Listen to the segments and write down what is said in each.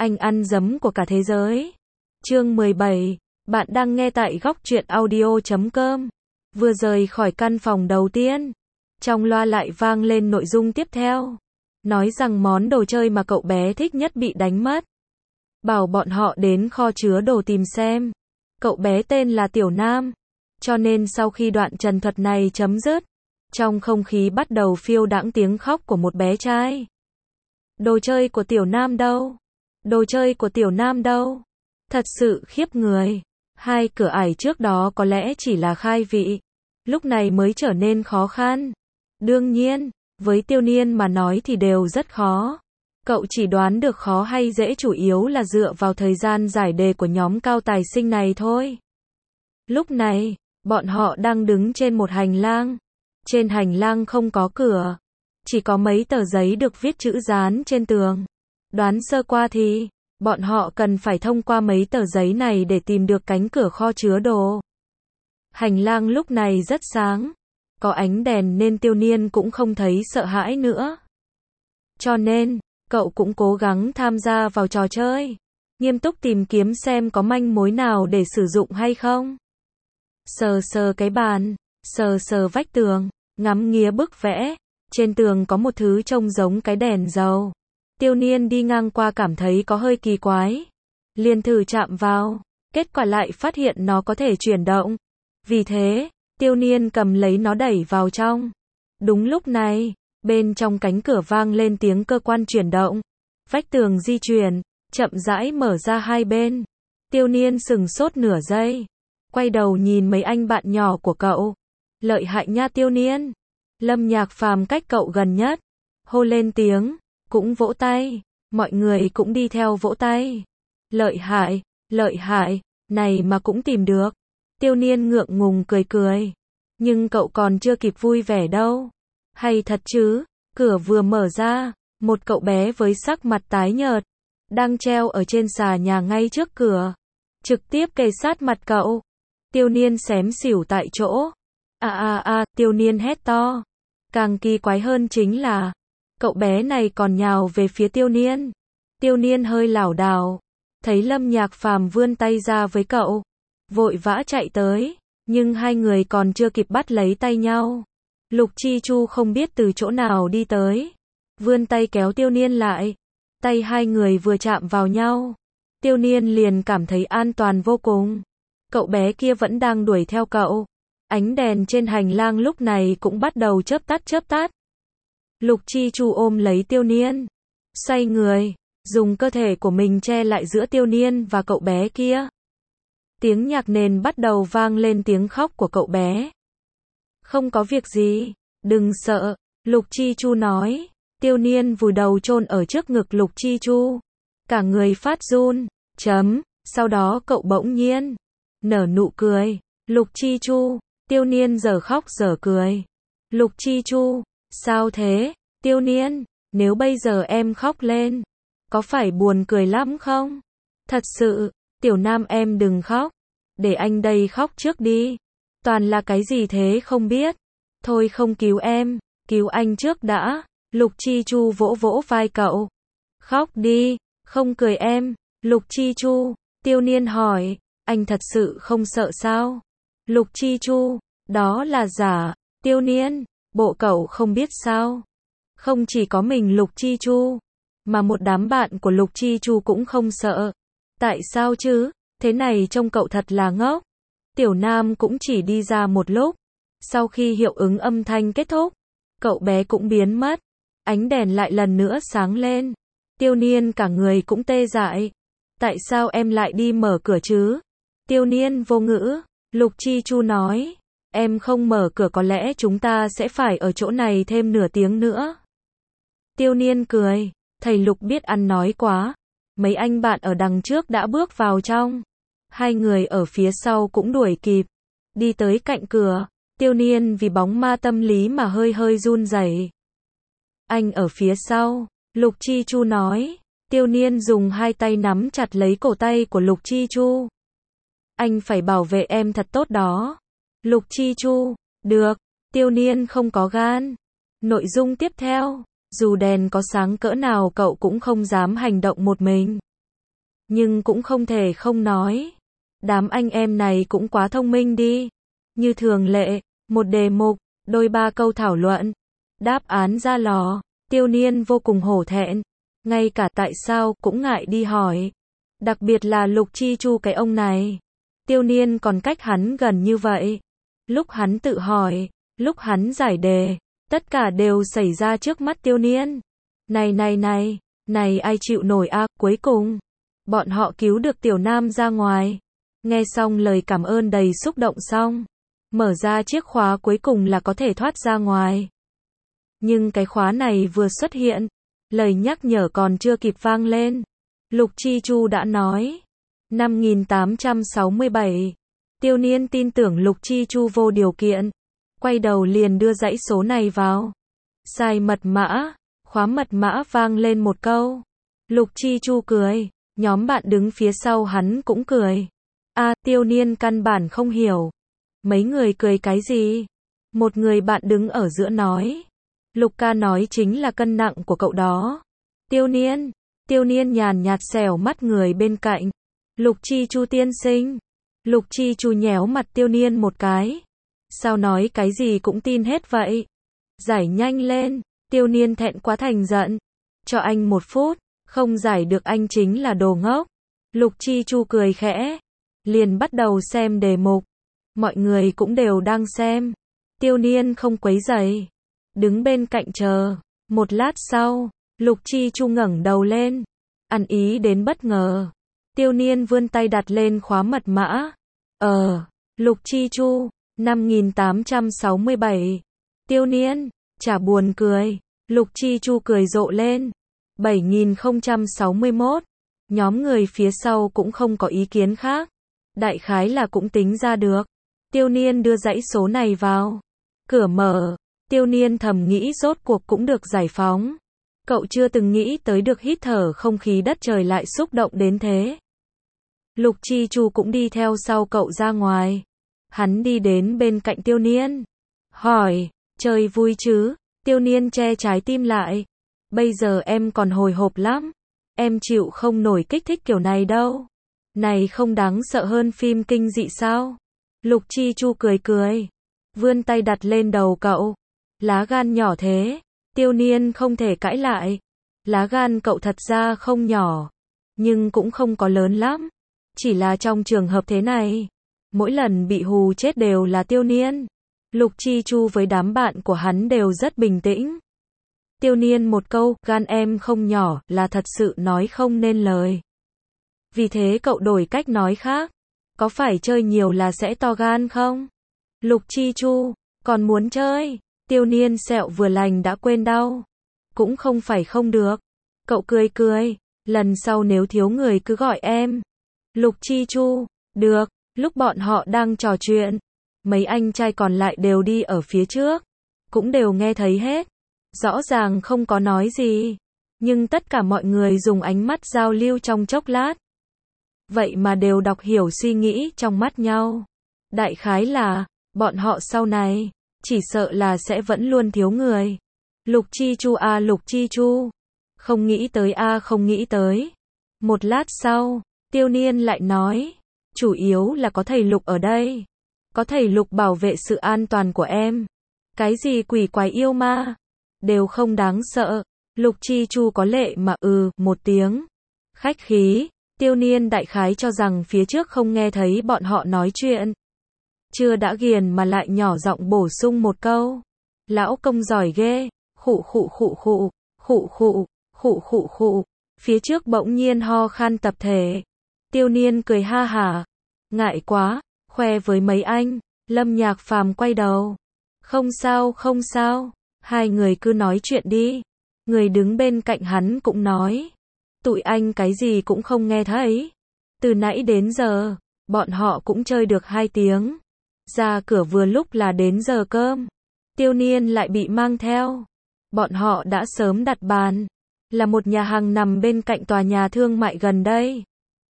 Anh ăn dấm của cả thế giới. Chương 17. Bạn đang nghe tại góc truyện audio.com. Vừa rời khỏi căn phòng đầu tiên, trong loa lại vang lên nội dung tiếp theo. Nói rằng món đồ chơi mà cậu bé thích nhất bị đánh mất. Bảo bọn họ đến kho chứa đồ tìm xem. Cậu bé tên là Tiểu Nam. Cho nên sau khi đoạn trần thuật này chấm dứt, trong không khí bắt đầu phiêu đãng tiếng khóc của một bé trai. Đồ chơi của Tiểu Nam đâu? Đồ chơi của Tiểu Nam đâu? Thật sự khiếp người. Hai cửa ải trước đó có lẽ chỉ là khai vị, lúc này mới trở nên khó khăn. Đương nhiên, với Tiêu Niên mà nói thì đều rất khó. Cậu chỉ đoán được khó hay dễ chủ yếu là dựa vào thời gian giải đề của nhóm cao tài sinh này thôi. Lúc này, bọn họ đang đứng trên một hành lang. Trên hành lang không có cửa, chỉ có mấy tờ giấy được viết chữ dán trên tường. Đoán sơ qua thì, bọn họ cần phải thông qua mấy tờ giấy này để tìm được cánh cửa kho chứa đồ. Hành lang lúc này rất sáng, có ánh đèn nên Tiêu Niên cũng không thấy sợ hãi nữa. Cho nên, cậu cũng cố gắng tham gia vào trò chơi, nghiêm túc tìm kiếm xem có manh mối nào để sử dụng hay không. Sờ sờ cái bàn, sờ sờ vách tường, ngắm nghía bức vẽ, trên tường có một thứ trông giống cái đèn dầu. Tiêu Niên đi ngang qua cảm thấy có hơi kỳ quái, liền thử chạm vào, kết quả lại phát hiện nó có thể chuyển động. Vì thế, Tiêu Niên cầm lấy nó đẩy vào trong. Đúng lúc này, bên trong cánh cửa vang lên tiếng cơ quan chuyển động. Vách tường di chuyển, chậm rãi mở ra hai bên. Tiêu Niên sững sốt nửa giây, quay đầu nhìn mấy anh bạn nhỏ của cậu. Lợi hại nha Tiêu Niên. Lâm Nhạc Phàm cách cậu gần nhất, hô lên tiếng, cũng vỗ tay, mọi người cũng đi theo vỗ tay. Lợi hại, này mà cũng tìm được. Tiêu Niên ngượng ngùng cười cười, nhưng cậu còn chưa kịp vui vẻ đâu. Hay thật chứ, cửa vừa mở ra, một cậu bé với sắc mặt tái nhợt, đang treo ở trên xà nhà ngay trước cửa, trực tiếp kề sát mặt cậu. Tiêu Niên xém xỉu tại chỗ. Tiêu Niên hét to. Càng kỳ quái hơn chính là, cậu bé này còn nhào về phía Tiêu Niên. Tiêu Niên hơi lảo đảo, thấy Lâm Nhạc Phàm vươn tay ra với cậu, vội vã chạy tới, nhưng hai người còn chưa kịp bắt lấy tay nhau. Lục Chi Chu không biết từ chỗ nào đi tới, vươn tay kéo Tiêu Niên lại. Tay hai người vừa chạm vào nhau, Tiêu Niên liền cảm thấy an toàn vô cùng. Cậu bé kia vẫn đang đuổi theo cậu. Ánh đèn trên hành lang lúc này cũng bắt đầu chớp tắt. Lục Chi Chu ôm lấy Tiêu Niên, xoay người, dùng cơ thể của mình che lại giữa Tiêu Niên và cậu bé kia. Tiếng nhạc nền bắt đầu vang lên tiếng khóc của cậu bé. Không có việc gì, đừng sợ, Lục Chi Chu nói. Tiêu Niên vùi đầu chôn ở trước ngực Lục Chi Chu, cả người phát run. Sau đó cậu bỗng nhiên nở nụ cười. Lục Chi Chu. Tiêu Niên giờ khóc giờ cười. Lục Chi Chu, sao thế? Tiêu Niên, nếu bây giờ em khóc lên, có phải buồn cười lắm không? Thật sự, Tiểu Nam em đừng khóc, để anh đây khóc trước đi. Toàn là cái gì thế không biết. Thôi không cứu em, cứu anh trước đã. Lục Chi Chu vỗ vỗ vai cậu. Khóc đi, không cười em. Lục Chi Chu. Tiêu Niên hỏi, anh thật sự không sợ sao? Lục Chi Chu, đó là giả. Tiêu Niên, bộ cậu không biết sao? Không chỉ có mình Lục Chi Chu, mà một đám bạn của Lục Chi Chu cũng không sợ. Tại sao chứ? Thế này trông cậu thật là ngốc. Tiểu Nam cũng chỉ đi ra một lúc. Sau khi hiệu ứng âm thanh kết thúc, cậu bé cũng biến mất. Ánh đèn lại lần nữa sáng lên. Tiêu Niên cả người cũng tê dại. Tại sao em lại đi mở cửa chứ? Tiêu Niên vô ngữ. Lục Chi Chu nói, em không mở cửa có lẽ chúng ta sẽ phải ở chỗ này thêm nửa tiếng nữa. Tiêu Niên cười, thầy Lục biết ăn nói quá. Mấy anh bạn ở đằng trước đã bước vào trong. Hai người ở phía sau cũng đuổi kịp. Đi tới cạnh cửa, Tiêu Niên vì bóng ma tâm lý mà hơi run rẩy. Anh ở phía sau, Lục Chi Chu nói. Tiêu Niên dùng hai tay nắm chặt lấy cổ tay của Lục Chi Chu. Anh phải bảo vệ em thật tốt đó. Lục Chi Chu, được. Tiêu Niên không có gan. Nội dung tiếp theo, dù đèn có sáng cỡ nào cậu cũng không dám hành động một mình. nhưng cũng không thể không nói. Đám anh em này cũng quá thông minh đi. Như thường lệ, một đề mục, đôi ba câu thảo luận. Đáp án ra lò, Tiêu Niên vô cùng hổ thẹn. Ngay cả tại sao cũng ngại đi hỏi. Đặc biệt là Lục Chi Chu cái ông này. Tiêu Niên còn cách hắn gần như vậy. Lúc hắn tự hỏi, lúc hắn giải đề, tất cả đều xảy ra trước mắt Tiêu Niên. Này ai chịu nổi a, cuối cùng bọn họ cứu được Tiểu Nam ra ngoài. Nghe xong lời cảm ơn đầy xúc động xong, mở ra chiếc khóa cuối cùng là có thể thoát ra ngoài. Nhưng cái khóa này vừa xuất hiện, lời nhắc nhở còn chưa kịp vang lên. Lục Chi Chu đã nói. 5867. Tiêu Niên tin tưởng Lục Chi Chu vô điều kiện. Quay đầu liền đưa dãy số này vào. Sai mật mã. Khóa mật mã vang lên một câu. Lục Chi Chu cười. Nhóm bạn đứng phía sau hắn cũng cười. Tiêu Niên căn bản không hiểu. Mấy người cười cái gì? Một người bạn đứng ở giữa nói. Lục ca nói chính là cân nặng của cậu đó. Tiêu Niên nhàn nhạt xẻo mắt người bên cạnh. Lục Chi Chu tiên sinh. Lục Chi Chu nhéo mặt Tiêu Niên một cái. Sao nói cái gì cũng tin hết vậy? Giải nhanh lên. Tiêu Niên thẹn quá thành giận. Cho anh 1 phút, không giải được anh chính là đồ ngốc. Lục Chi Chu cười khẽ. Liền bắt đầu xem đề mục. Mọi người cũng đều đang xem. Tiêu Niên không quấy rầy. Đứng bên cạnh chờ. Một lát sau, Lục Chi Chu ngẩng đầu lên. Ăn ý đến bất ngờ. Tiêu Niên vươn tay đặt lên khóa mật mã. Lục Chi Chu, 5867. Tiêu Niên, chả buồn cười. Lục Chi Chu cười rộ lên. 7061. Nhóm người phía sau cũng không có ý kiến khác. Đại khái là cũng tính ra được. Tiêu Niên đưa dãy số này vào. Cửa mở. Tiêu Niên thầm nghĩ rốt cuộc cũng được giải phóng. Cậu chưa từng nghĩ tới được hít thở không khí đất trời lại xúc động đến thế. Lục Chi Chu cũng đi theo sau cậu ra ngoài. Hắn đi đến bên cạnh Tiêu Niên. Hỏi, chơi vui chứ? Tiêu Niên che trái tim lại. Bây giờ em còn hồi hộp lắm. Em chịu không nổi kích thích kiểu này đâu. Này không đáng sợ hơn phim kinh dị sao? Lục Chi Chu cười cười. Vươn tay đặt lên đầu cậu. Lá gan nhỏ thế. Tiêu Niên không thể cãi lại. Lá gan cậu thật ra không nhỏ. Nhưng cũng không có lớn lắm. Chỉ là trong trường hợp thế này. Mỗi lần bị hù chết đều là Tiêu Niên. Lục Chi Chu với đám bạn của hắn đều rất bình tĩnh. Tiêu Niên một câu, gan em không nhỏ, là thật sự nói không nên lời. Vì thế cậu đổi cách nói khác. Có phải chơi nhiều là sẽ to gan không? Lục Chi Chu, còn muốn chơi? Tiêu Niên sẹo vừa lành đã quên đau. Cũng không phải không được. Cậu cười cười. Lần sau nếu thiếu người cứ gọi em. Lục Chi Chu, được. Lúc bọn họ đang trò chuyện, mấy anh trai còn lại đều đi ở phía trước. Cũng đều nghe thấy hết. Rõ ràng không có nói gì. Nhưng tất cả mọi người dùng ánh mắt giao lưu trong chốc lát. Vậy mà đều đọc hiểu suy nghĩ trong mắt nhau. Đại khái là, bọn họ sau này, chỉ sợ là sẽ vẫn luôn thiếu người. Lục Chi Chu Lục Chi Chu. Không nghĩ tới không nghĩ tới. Một lát sau, Tiêu Niên lại nói. Chủ yếu là có thầy Lục ở đây. Có thầy Lục bảo vệ sự an toàn của em. Cái gì quỷ quái yêu ma, đều không đáng sợ. Lục Chi Chu có lệ mà một tiếng. Khách khí. Tiêu Niên đại khái cho rằng phía trước không nghe thấy bọn họ nói chuyện. Chưa đã ghiền mà lại nhỏ giọng bổ sung một câu. Lão công giỏi ghê. Khụ khụ khụ khụ, khụ khụ, khụ khụ khụ. Phía trước bỗng nhiên ho khan tập thể. Tiêu Niên cười ha hả. Ngại quá, khoe với mấy anh. Lâm Nhạc Phàm quay đầu. Không sao không sao, hai người cứ nói chuyện đi. Người đứng bên cạnh hắn cũng nói. Tụi anh cái gì cũng không nghe thấy. Từ nãy đến giờ, bọn họ cũng chơi được 2 tiếng. Ra cửa vừa lúc là đến giờ cơm. Tiêu Niên lại bị mang theo. Bọn họ đã sớm đặt bàn. Là một nhà hàng nằm bên cạnh tòa nhà thương mại gần đây.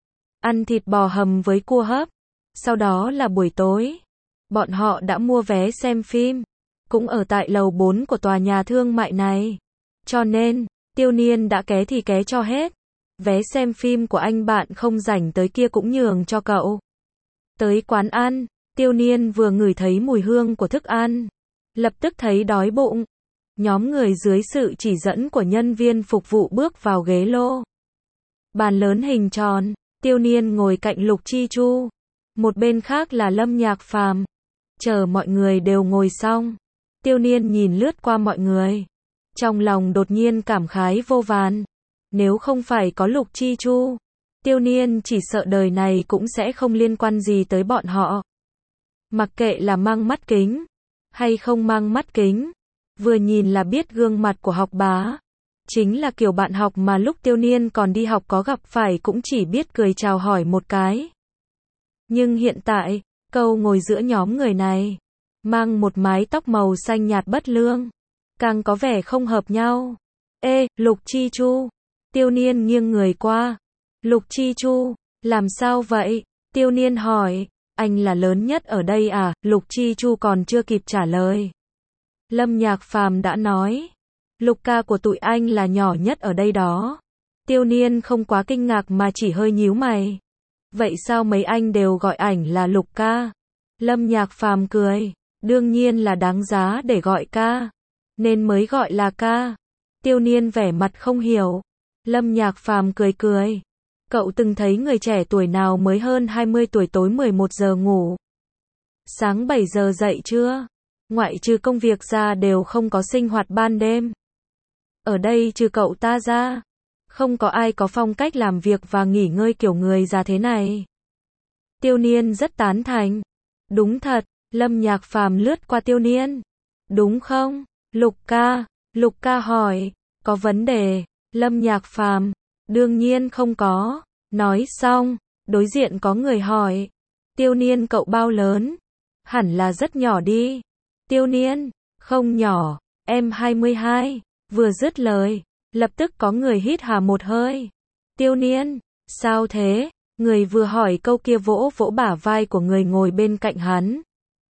Ăn thịt bò hầm với cua hấp. Sau đó là buổi tối. Bọn họ đã mua vé xem phim. Cũng ở tại lầu 4 của tòa nhà thương mại này. Cho nên, Tiêu Niên đã ké thì ké cho hết. Vé xem phim của anh bạn không rảnh tới kia cũng nhường cho cậu. Tới quán ăn, Tiêu Niên vừa ngửi thấy mùi hương của thức ăn, lập tức thấy đói bụng. Nhóm người dưới sự chỉ dẫn của nhân viên phục vụ bước vào ghế lô. Bàn lớn hình tròn, Tiêu Niên ngồi cạnh Lục Chi Chu. Một bên khác là Lâm Nhạc Phàm. Chờ mọi người đều ngồi xong, Tiêu Niên nhìn lướt qua mọi người. Trong lòng đột nhiên cảm khái vô vàn. Nếu không phải có Lục Chi Chu, Tiêu Niên chỉ sợ đời này cũng sẽ không liên quan gì tới bọn họ. Mặc kệ là mang mắt kính, hay không mang mắt kính, vừa nhìn là biết gương mặt của học bá. Chính là kiểu bạn học mà lúc Tiêu Niên còn đi học có gặp phải cũng chỉ biết cười chào hỏi một cái. Nhưng hiện tại, cậu ngồi giữa nhóm người này, mang một mái tóc màu xanh nhạt bất lương, càng có vẻ không hợp nhau. Ê, Lục Chi Chu. Tiêu Niên nghiêng người qua. Lục Chi Chu, làm sao vậy? Tiêu Niên hỏi, anh là lớn nhất ở đây à? Lục Chi Chu còn chưa kịp trả lời. Lâm Nhạc Phàm đã nói, Lục ca của tụi anh là nhỏ nhất ở đây đó. Tiêu Niên không quá kinh ngạc mà chỉ hơi nhíu mày. Vậy sao mấy anh đều gọi ảnh là Lục ca? Lâm Nhạc Phàm cười, đương nhiên là đáng giá để gọi ca, nên mới gọi là ca. Tiêu Niên vẻ mặt không hiểu. Lâm Nhạc Phàm cười cười. Cậu từng thấy người trẻ tuổi nào mới hơn 20 tuổi tối 11 giờ ngủ, sáng 7 giờ dậy chưa? Ngoại trừ công việc ra đều không có sinh hoạt ban đêm. Ở đây trừ cậu ta ra, không có ai có phong cách làm việc và nghỉ ngơi kiểu người già thế này. Tiêu Niên rất tán thành. Đúng thật. Lâm Nhạc Phàm lướt qua Tiêu Niên. Đúng không? Lục ca hỏi. Có vấn đề? Lâm Nhạc Phàm, đương nhiên không có. Nói xong, đối diện có người hỏi. Tiêu Niên cậu bao lớn? Hẳn là rất nhỏ đi. Tiêu Niên, không nhỏ, em 22. Vừa dứt lời, lập tức có người hít hà một hơi. Tiêu Niên, sao thế? Người vừa hỏi câu kia vỗ vỗ bả vai của người ngồi bên cạnh hắn.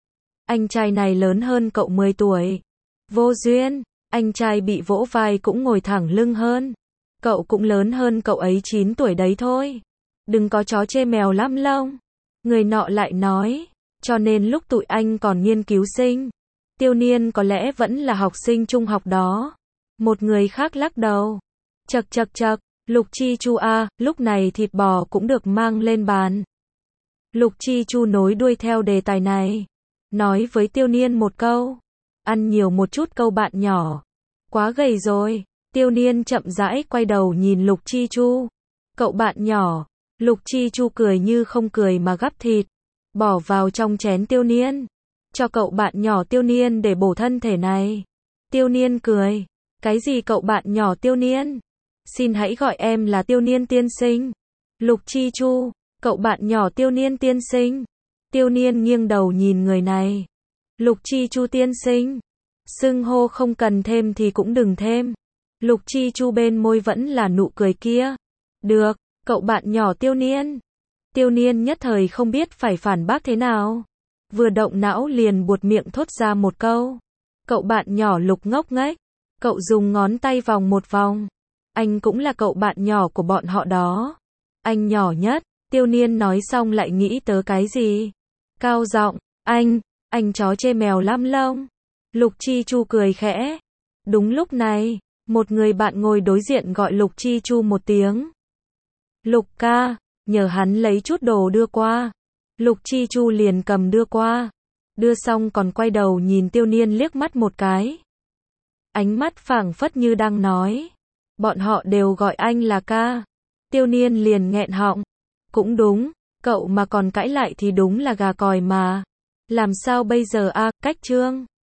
Anh trai này lớn hơn cậu 10 tuổi. Vô duyên, anh trai bị vỗ vai cũng ngồi thẳng lưng hơn. Cậu cũng lớn hơn cậu ấy 9 tuổi đấy thôi. Đừng có chó chê mèo lắm lông. Người nọ lại nói, cho nên lúc tụi anh còn nghiên cứu sinh, Tiêu Niên có lẽ vẫn là học sinh trung học đó. Một người khác lắc đầu. Chậc, Lục Chi Chu à, lúc này thịt bò cũng được mang lên bàn. Lục Chi Chu nối đuôi theo đề tài này. Nói với Tiêu Niên một câu. Ăn nhiều một chút câu bạn nhỏ. Quá gầy rồi. Tiêu Niên chậm rãi quay đầu nhìn Lục Chi Chu. Cậu bạn nhỏ. Lục Chi Chu cười như không cười mà gắp thịt, bỏ vào trong chén Tiêu Niên. Cho cậu bạn nhỏ Tiêu Niên để bổ thân thể này. Tiêu Niên cười. Cái gì cậu bạn nhỏ Tiêu Niên? Xin hãy gọi em là Tiêu Niên tiên sinh. Lục Chi Chu, cậu bạn nhỏ Tiêu Niên tiên sinh. Tiêu Niên nghiêng đầu nhìn người này. Lục Chi Chu tiên sinh. Xưng hô không cần thêm thì cũng đừng thêm. Lục Chi Chu bên môi vẫn là nụ cười kia. Được, cậu bạn nhỏ Tiêu Niên. Tiêu Niên nhất thời không biết phải phản bác thế nào. Vừa động não liền buột miệng thốt ra một câu. Cậu bạn nhỏ Lục ngốc nghếch. Cậu dùng ngón tay vòng một vòng. Anh cũng là cậu bạn nhỏ của bọn họ đó. Anh nhỏ nhất. Tiêu Niên nói xong lại nghĩ tới cái gì. Cao giọng, anh chó chê mèo lăm lông. Lục Chi Chu cười khẽ. Đúng lúc này, một người bạn ngồi đối diện gọi Lục Chi Chu một tiếng. Lục ca, nhờ hắn lấy chút đồ đưa qua. Lục Chi Chu liền cầm đưa qua. Đưa xong còn quay đầu nhìn Tiêu Niên liếc mắt một cái. Ánh mắt phảng phất như đang nói. Bọn họ đều gọi anh là ca. Tiêu Niên liền nghẹn họng. Cũng đúng, cậu mà còn cãi lại thì đúng là gà còi mà. Làm sao bây giờ a, cách chương.